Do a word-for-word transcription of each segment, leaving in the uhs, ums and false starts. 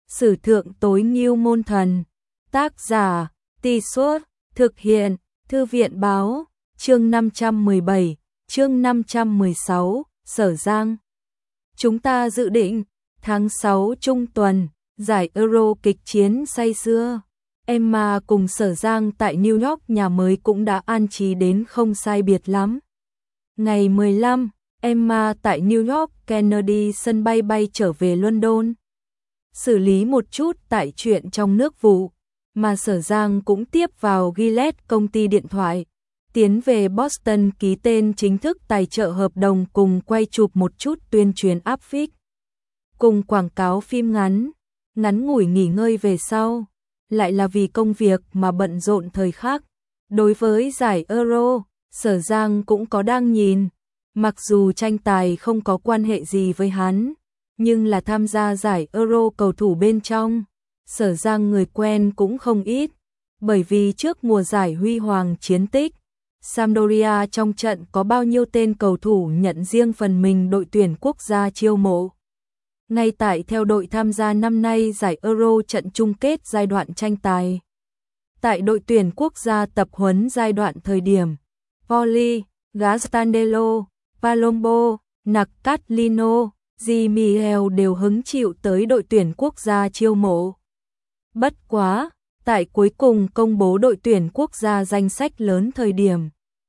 Sử thượng tối ngưu môn thần. Tác giả, Tì Suốt, thực hiện, Thư viện báo, chương năm trăm mười bảy, chương năm trăm mười sáu, Sở Giang. Chúng ta dự định, tháng sáu trung tuần, giải Euro kịch chiến say sưa. Emma cùng Sở Giang tại New York nhà mới cũng đã an trí đến không sai biệt lắm. Ngày mười lăm, Emma tại New York Kennedy sân bay bay trở về London. Xử lý một chút tại chuyện trong nước vụ, mà Sở Giang cũng tiếp vào Gillette công ty điện thoại, tiến về Boston ký tên chính thức tài trợ hợp đồng cùng quay chụp một chút tuyên truyền áp phích. Cùng quảng cáo phim ngắn, ngắn ngủi nghỉ ngơi về sau, lại là vì công việc mà bận rộn thời khắc. Đối với giải Euro, Sở Giang cũng có đang nhìn, mặc dù tranh tài không có quan hệ gì với hắn, nhưng là tham gia giải Euro cầu thủ bên trong, Sở Giang người quen cũng không ít, bởi vì trước mùa giải huy hoàng chiến tích, Sampdoria trong trận có bao nhiêu tên cầu thủ nhận riêng phần mình đội tuyển quốc gia chiêu mộ. Ngay tại theo đội tham gia năm nay giải Euro trận chung kết giai đoạn tranh tài. Tại đội tuyển quốc gia tập huấn giai đoạn thời điểm, Poli, Gastandello, Palombo, Naccatlino, Di Michel đều hứng chịu tới đội tuyển quốc gia chiêu mộ. Bất quá, tại cuối cùng công bố đội tuyển quốc gia danh sách lớn thời điểm,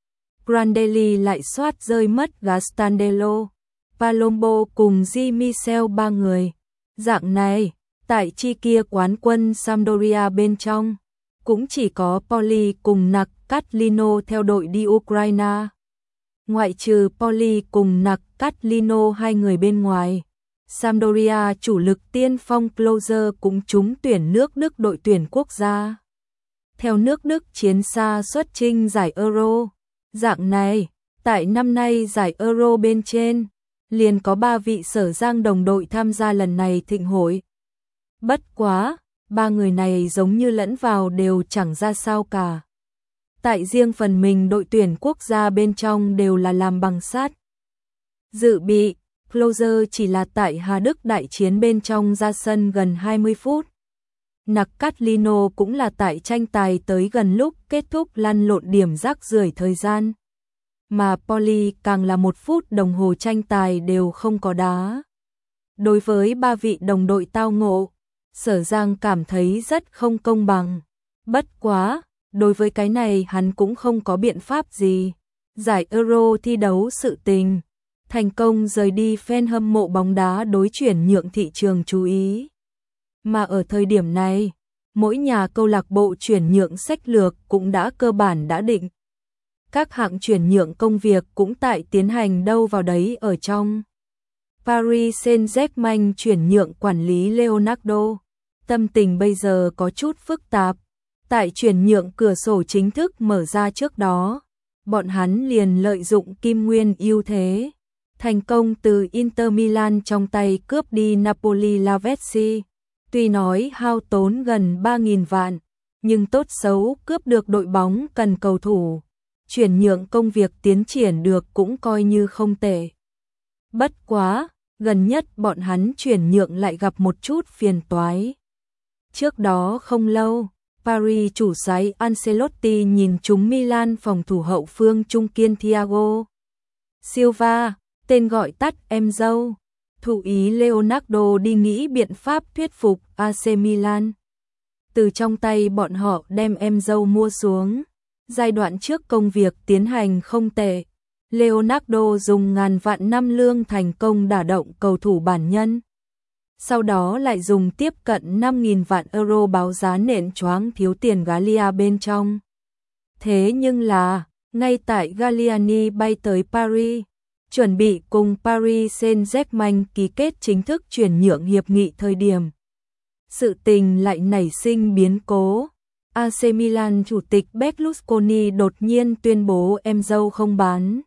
Prandelli lại soát rơi mất Gastandello, Palombo cùng Di Michel ba người. Dạng này, tại chi kia quán quân Sampdoria bên trong, cũng chỉ có Poli cùng Naccatlino theo đội đi Ukraine. Ngoại trừ Poli cùng Naccatlino hai người bên ngoài, Sampdoria chủ lực tiên phong Closer cũng trúng tuyển nước Đức đội tuyển quốc gia. Theo nước Đức chiến xa xuất chinh giải Euro. Dạng này, tại năm nay giải Euro bên trên, liền có ba vị Sở Giang đồng đội tham gia lần này thịnh hội. Bất quá, ba người này giống như lẫn vào đều chẳng ra sao cả. Tại riêng phần mình đội tuyển quốc gia bên trong đều là làm bằng sắt. Dự bị, Closer chỉ là tại Hà Đức đại chiến bên trong ra sân gần hai mươi phút. Naccatlino cũng là tại tranh tài tới gần lúc kết thúc lăn lộn điểm rác rưởi thời gian. Mà Poli càng là một phút đồng hồ tranh tài đều không có đá. Đối với ba vị đồng đội tao ngộ, Sở Giang cảm thấy rất không công bằng. Bất quá, đối với cái này hắn cũng không có biện pháp gì. Giải Euro thi đấu sự tình, thành công rời đi fan hâm mộ bóng đá đối chuyển nhượng thị trường chú ý. Mà ở thời điểm này, mỗi nhà câu lạc bộ chuyển nhượng sách lược cũng đã cơ bản đã định. Các hạng chuyển nhượng công việc cũng tại tiến hành đâu vào đấy ở trong. Paris Saint-Germain chuyển nhượng quản lý Leonardo. Tâm tình bây giờ có chút phức tạp. Tại chuyển nhượng cửa sổ chính thức mở ra trước đó, bọn hắn liền lợi dụng kim nguyên ưu thế, thành công từ Inter Milan trong tay cướp đi Napoli Lavezzi. Tuy nói hao tốn gần ba nghìn vạn, nhưng tốt xấu cướp được đội bóng cần cầu thủ. Chuyển nhượng công việc tiến triển được cũng coi như không tệ. Bất quá, gần nhất bọn hắn chuyển nhượng lại gặp một chút phiền toái. Trước đó không lâu, Paris chủ soái Ancelotti nhìn trúng Milan phòng thủ hậu phương trung kiên Thiago Silva, tên gọi tắt em dâu, thủ ý Leonardo đi nghĩ biện pháp thuyết phục a xê Milan. Từ trong tay bọn họ đem em dâu mua xuống. Giai đoạn trước công việc tiến hành không tệ, Leonardo dùng ngàn vạn năm lương thành công đả động cầu thủ bản nhân. Sau đó lại dùng tiếp cận năm nghìn vạn euro báo giá nện choáng thiếu tiền Gallia bên trong. Thế nhưng là, ngay tại Galliani bay tới Paris, chuẩn bị cùng Paris Saint-Germain ký kết chính thức chuyển nhượng hiệp nghị thời điểm, sự tình lại nảy sinh biến cố. a xê Milan chủ tịch Berlusconi đột nhiên tuyên bố em dâu không bán.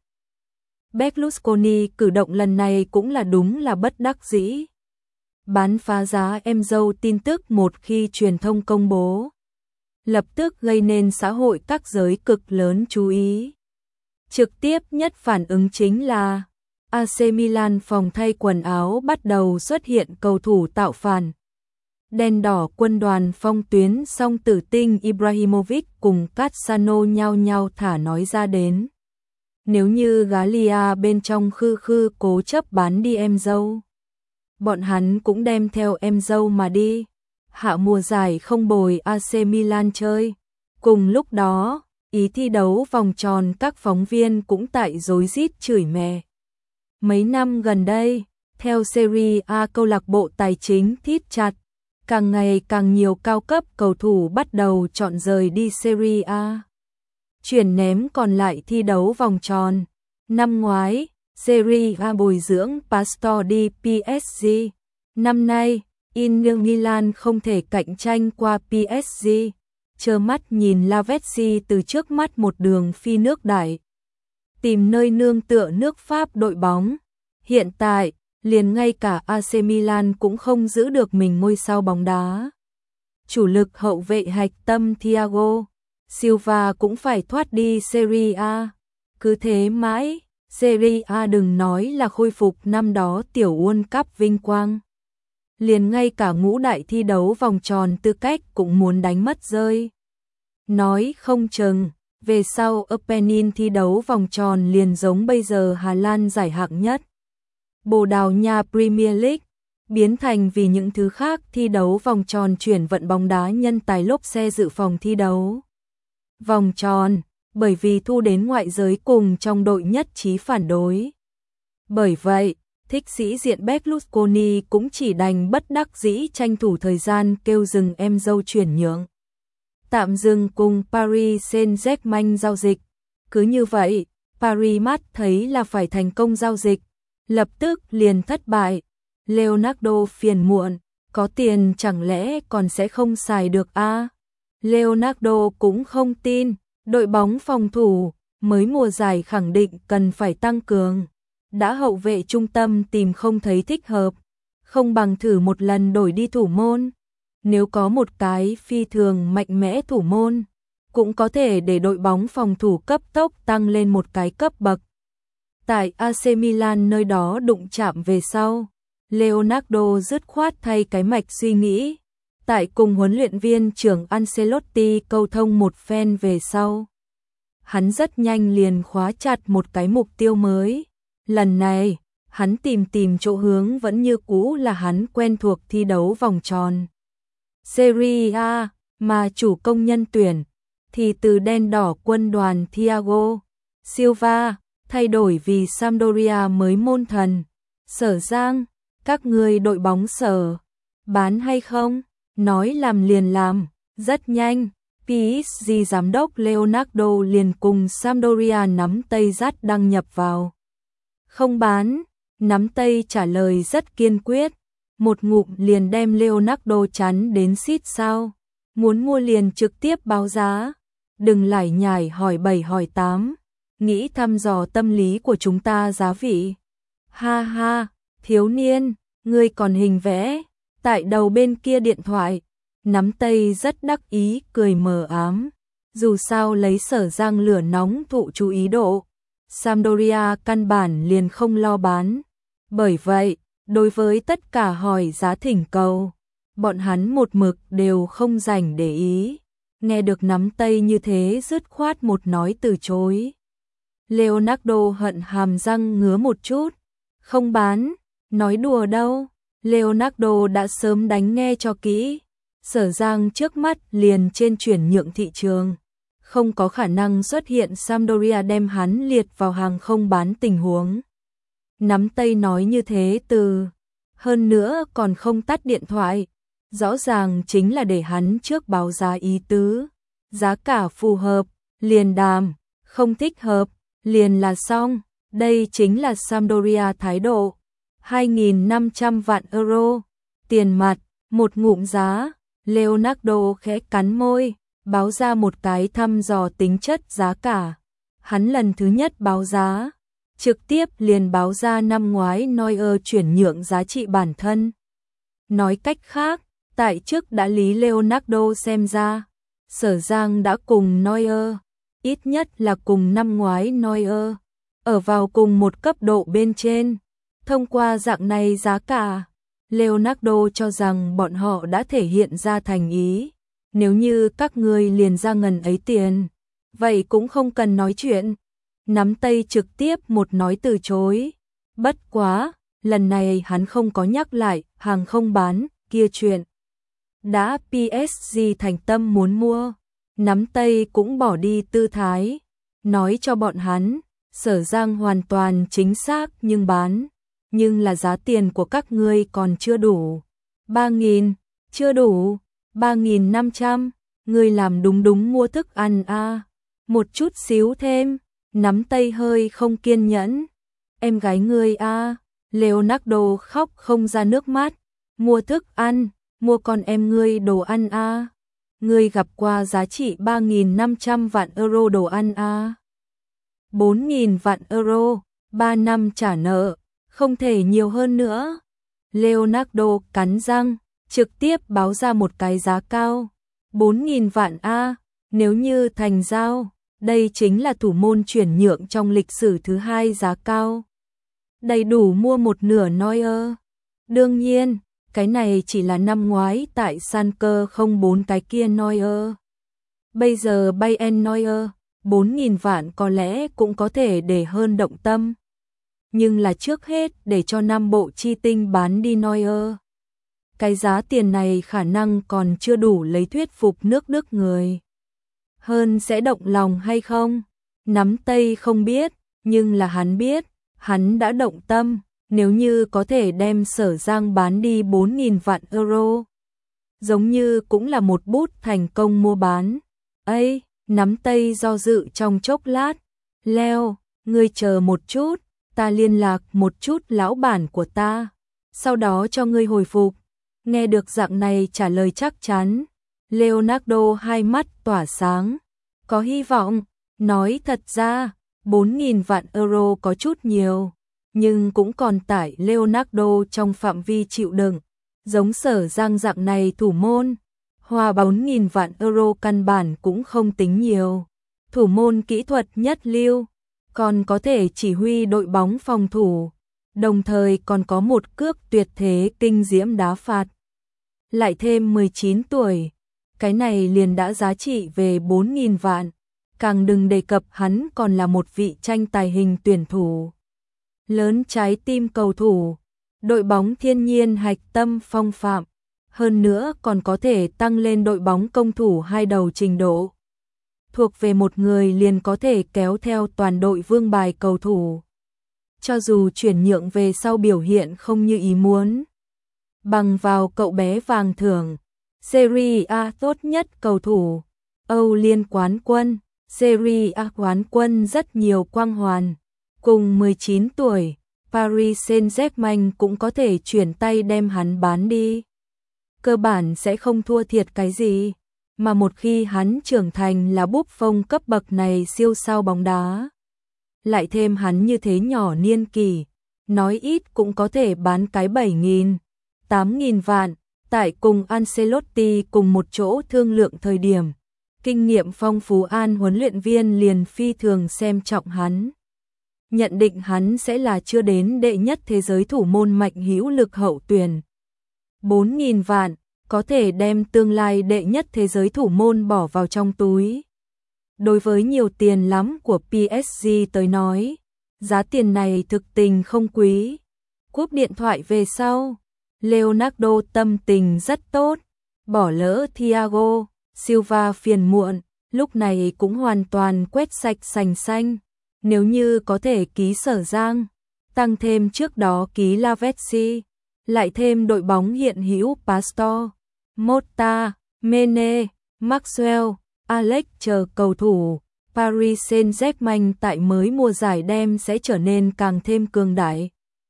Berlusconi cử động lần này cũng là đúng là bất đắc dĩ. Bán phá giá em dâu tin tức một khi truyền thông công bố, lập tức gây nên xã hội các giới cực lớn chú ý. Trực tiếp nhất phản ứng chính là a xê Milan phòng thay quần áo bắt đầu xuất hiện cầu thủ tạo phản. đen đỏ quân đoàn phong tuyến song tử tinh Ibrahimovic cùng Cassano nhau nhau thả nói ra đến. Nếu như Galia bên trong khư khư cố chấp bán đi em dâu, bọn hắn cũng đem theo em dâu mà đi. Hạ mùa giải không bồi a xê Milan chơi. Cùng lúc đó, ý thi đấu vòng tròn các phóng viên cũng tại rối rít chửi mẹ. Mấy năm gần đây, theo Serie A câu lạc bộ tài chính thít chặt, càng ngày càng nhiều cao cấp cầu thủ bắt đầu chọn rời đi Serie A, chuyển ném còn lại thi đấu vòng tròn. Năm ngoái, Serie A bồi dưỡng Pastore đi pê ét giê. Năm nay, Inter Milan không thể cạnh tranh qua pê ét giê, trơ mắt nhìn Lavezzi từ trước mắt một đường phi nước đại, tìm nơi nương tựa nước Pháp đội bóng. Hiện tại, liền ngay cả a xê Milan cũng không giữ được mình ngôi sao bóng đá. Chủ lực hậu vệ hạch tâm Thiago Silva cũng phải thoát đi Serie A. Cứ thế mãi, Serie A đừng nói là khôi phục năm đó tiểu World Cup vinh quang, liền ngay cả ngũ đại thi đấu vòng tròn tư cách cũng muốn đánh mất rơi. Nói không chừng, về sau Opening thi đấu vòng tròn liền giống bây giờ Hà Lan giải hạng nhất, Bồ Đào Nha Premier League, biến thành vì những thứ khác thi đấu vòng tròn chuyển vận bóng đá nhân tài lốp xe dự phòng thi đấu vòng tròn, bởi vì thu đến ngoại giới cùng trong đội nhất trí phản đối. Bởi vậy, thích sĩ diện Berlusconi cũng chỉ đành bất đắc dĩ tranh thủ thời gian kêu dừng em dâu chuyển nhượng, tạm dừng cùng Paris Saint-Germain giao dịch. Cứ như vậy, Paris mắt thấy là phải thành công giao dịch, lập tức liền thất bại. Leonardo phiền muộn, có tiền chẳng lẽ còn sẽ không xài được a? À? Leonardo cũng không tin, đội bóng phòng thủ mới mùa giải khẳng định cần phải tăng cường. Đã hậu vệ trung tâm tìm không thấy thích hợp, không bằng thử một lần đổi đi thủ môn. Nếu có một cái phi thường mạnh mẽ thủ môn, cũng có thể để đội bóng phòng thủ cấp tốc tăng lên một cái cấp bậc. Tại a xê Milan nơi đó đụng chạm về sau, Leonardo dứt khoát thay cái mạch suy nghĩ. Tại cùng huấn luyện viên trưởng Ancelotti câu thông một phen về sau, hắn rất nhanh liền khóa chặt một cái mục tiêu mới. Lần này, hắn tìm tìm chỗ hướng vẫn như cũ là hắn quen thuộc thi đấu vòng tròn Serie A, mà chủ công nhân tuyển thì từ đen đỏ quân đoàn Thiago Silva thay đổi vì Sampdoria mới môn thần. Sở Giang, các người đội bóng Sở bán hay không? Nói làm liền làm, rất nhanh, pê ét giê giám đốc Leonardo liền cùng Sampdoria nắm tay dắt đăng nhập vào. Không bán, nắm tay trả lời rất kiên quyết, một ngụm liền đem Leonardo chắn đến xít sao. Muốn mua liền trực tiếp báo giá, đừng lải nhải hỏi bảy hỏi tám, nghĩ thăm dò tâm lý của chúng ta giá vị. Ha ha, thiếu niên, ngươi còn hình vẽ. Tại đầu bên kia điện thoại, nắm tay rất đắc ý cười mờ ám. Dù sao lấy Sở Giang lửa nóng thụ chú ý độ, Sampdoria căn bản liền không lo bán. Bởi vậy, đối với tất cả hỏi giá thỉnh cầu, bọn hắn một mực đều không dành để ý. Nghe được nắm tay như thế dứt khoát một nói từ chối. Leonardo hận hàm răng ngứa một chút. Không bán, nói đùa đâu. Leonardo đã sớm đánh nghe cho kỹ. Sở Giang trước mắt liền trên chuyển nhượng thị trường, không có khả năng xuất hiện Sampdoria đem hắn liệt vào hàng không bán tình huống. Nắm tay nói như thế từ, hơn nữa còn không tắt điện thoại, rõ ràng chính là để hắn trước báo giá ý tứ. Giá cả phù hợp, liền đàm, không thích hợp, liền là xong. Đây chính là Sampdoria thái độ. hai nghìn năm trăm vạn euro, tiền mặt, một ngụm giá. Leonardo khẽ cắn môi, báo ra một cái thăm dò tính chất giá cả. Hắn lần thứ nhất báo giá, trực tiếp liền báo ra năm ngoái Neuer chuyển nhượng giá trị bản thân. Nói cách khác, tại trước đã lý Leonardo xem ra, Sở Giang đã cùng Neuer, ít nhất là cùng năm ngoái Neuer, ở vào cùng một cấp độ bên trên. Thông qua dạng này giá cả, Leonardo cho rằng bọn họ đã thể hiện ra thành ý. Nếu như các ngươi liền ra ngần ấy tiền, vậy cũng không cần nói chuyện. Nắm tay trực tiếp một nói từ chối. Bất quá, lần này hắn không có nhắc lại hàng không bán kia chuyện. Đã pê ét giê thành tâm muốn mua, nắm tay cũng bỏ đi tư thái. Nói cho bọn hắn, Sở Giang hoàn toàn chính xác nhưng bán. Nhưng là giá tiền của các ngươi còn chưa đủ. ba nghìn, chưa đủ. ba nghìn năm trăm, ngươi làm đúng đúng mua thức ăn a à. Một chút xíu thêm, nắm tay hơi không kiên nhẫn. Em gái ngươi a à. Leonardo khóc không ra nước mắt. Mua thức ăn, mua con em ngươi đồ ăn a à. Ngươi gặp qua giá trị ba nghìn năm trăm vạn euro đồ ăn a à. bốn nghìn vạn euro, ba năm trả nợ, không thể nhiều hơn nữa. Leonardo cắn răng, trực tiếp báo ra một cái giá cao. bốn nghìn vạn a, nếu như thành giao, đây chính là thủ môn chuyển nhượng trong lịch sử thứ hai giá cao. Đầy đủ mua một nửa Neuer. Đương nhiên, cái này chỉ là năm ngoái tại Schalke không bốn cái kia Neuer. Bây giờ Bayern Neuer, bốn nghìn vạn có lẽ cũng có thể để hơn động tâm. Nhưng là trước hết để cho năm bộ chi tinh bán đi Neuer. Cái giá tiền này khả năng còn chưa đủ lấy thuyết phục nước Đức người. Hơn sẽ động lòng hay không? Nắm tay không biết, nhưng là hắn biết, hắn đã động tâm, nếu như có thể đem Sở Giang bán đi bốn nghìn vạn euro. Giống như cũng là một bút thành công mua bán. Ây, nắm tay do dự trong chốc lát. Leo, ngươi chờ một chút, ta liên lạc một chút lão bản của ta, sau đó cho ngươi hồi phục. Nghe được dạng này trả lời chắc chắn, Leonardo hai mắt tỏa sáng, có hy vọng. Nói thật ra, bốn nghìn vạn euro có chút nhiều, nhưng cũng còn tại Leonardo trong phạm vi chịu đựng. Giống Sở Giang dạng này thủ môn, hoa bốn nghìn vạn euro căn bản cũng không tính nhiều. Thủ môn kỹ thuật nhất lưu, còn có thể chỉ huy đội bóng phòng thủ, đồng thời còn có một cước tuyệt thế kinh diễm đá phạt. Lại thêm mười chín tuổi, cái này liền đã giá trị về bốn nghìn vạn, càng đừng đề cập hắn còn là một vị tranh tài hình tuyển thủ. Lớn trái tim cầu thủ, đội bóng thiên nhiên hạch tâm phong phạm, hơn nữa còn có thể tăng lên đội bóng công thủ hai đầu trình độ. Thuộc về một người liền có thể kéo theo toàn đội vương bài cầu thủ. Cho dù chuyển nhượng về sau biểu hiện không như ý muốn, bằng vào cậu bé vàng thưởng, Serie A tốt nhất cầu thủ, Âu Liên quán quân, Serie A quán quân rất nhiều quang hoàn. Cùng mười chín tuổi, Paris Saint-Germain cũng có thể chuyển tay đem hắn bán đi. Cơ bản sẽ không thua thiệt cái gì, mà một khi hắn trưởng thành là Buffon cấp bậc này siêu sao bóng đá. Lại thêm hắn như thế nhỏ niên kỷ, nói ít cũng có thể bán cái bảy nghìn, tám nghìn vạn, tại cùng Ancelotti cùng một chỗ thương lượng thời điểm. Kinh nghiệm phong phú An huấn luyện viên liền phi thường xem trọng hắn. Nhận định hắn sẽ là chưa đến đệ nhất thế giới thủ môn mạnh hữu lực hậu tuyển. bốn nghìn vạn, có thể đem tương lai đệ nhất thế giới thủ môn bỏ vào trong túi. Đối với nhiều tiền lắm của pê ét giê tới nói, giá tiền này thực tình không quý. Cúp điện thoại về sau, Leonardo tâm tình rất tốt, bỏ lỡ Thiago Silva phiền muộn, lúc này cũng hoàn toàn quét sạch sành xanh. Nếu như có thể ký Sở Giang, tăng thêm trước đó ký Lavezzi, lại thêm đội bóng hiện hữu Pastor, Mota, Mene, Maxwell, Alex chờ cầu thủ, Paris Saint-Germain tại mới mùa giải đem sẽ trở nên càng thêm cường đại.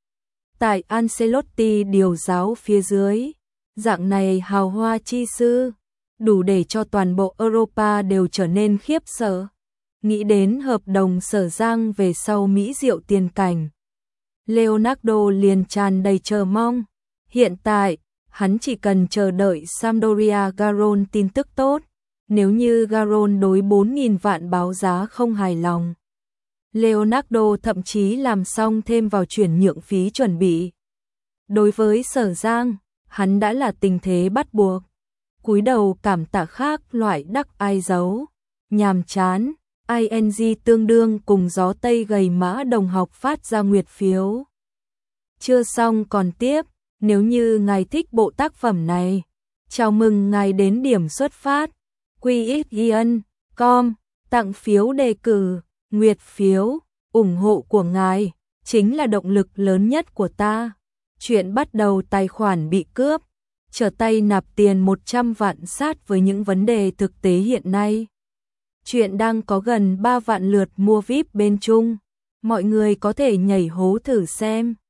Tại Ancelotti điều giáo phía dưới, dạng này hào hoa chi sư, đủ để cho toàn bộ Europa đều trở nên khiếp sợ. Nghĩ đến hợp đồng Sở Giang về sau mỹ diệu tiền cảnh, Leonardo liền tràn đầy chờ mong. Hiện tại, hắn chỉ cần chờ đợi Sampdoria Garon tin tức tốt. Nếu như Garon đối bốn nghìn vạn báo giá không hài lòng, Leonardo thậm chí làm xong thêm vào chuyển nhượng phí chuẩn bị. Đối với Sở Giang, hắn đã là tình thế bắt buộc. Cúi đầu cảm tạ khác loại đắc ai giấu, nhàm chán, ing tương đương cùng gió tây gầy mã đồng học phát ra nguyệt phiếu. Chưa xong còn tiếp, nếu như ngài thích bộ tác phẩm này, chào mừng ngài đến điểm xuất phát, quy ích yên com, tặng phiếu đề cử, nguyệt phiếu, ủng hộ của ngài, chính là động lực lớn nhất của ta. Chuyện bắt đầu tài khoản bị cướp, trở tay nạp tiền một trăm vạn sát với những vấn đề thực tế hiện nay. Chuyện đang có gần ba vạn lượt mua vi ai pi bên Trung, mọi người có thể nhảy hố thử xem.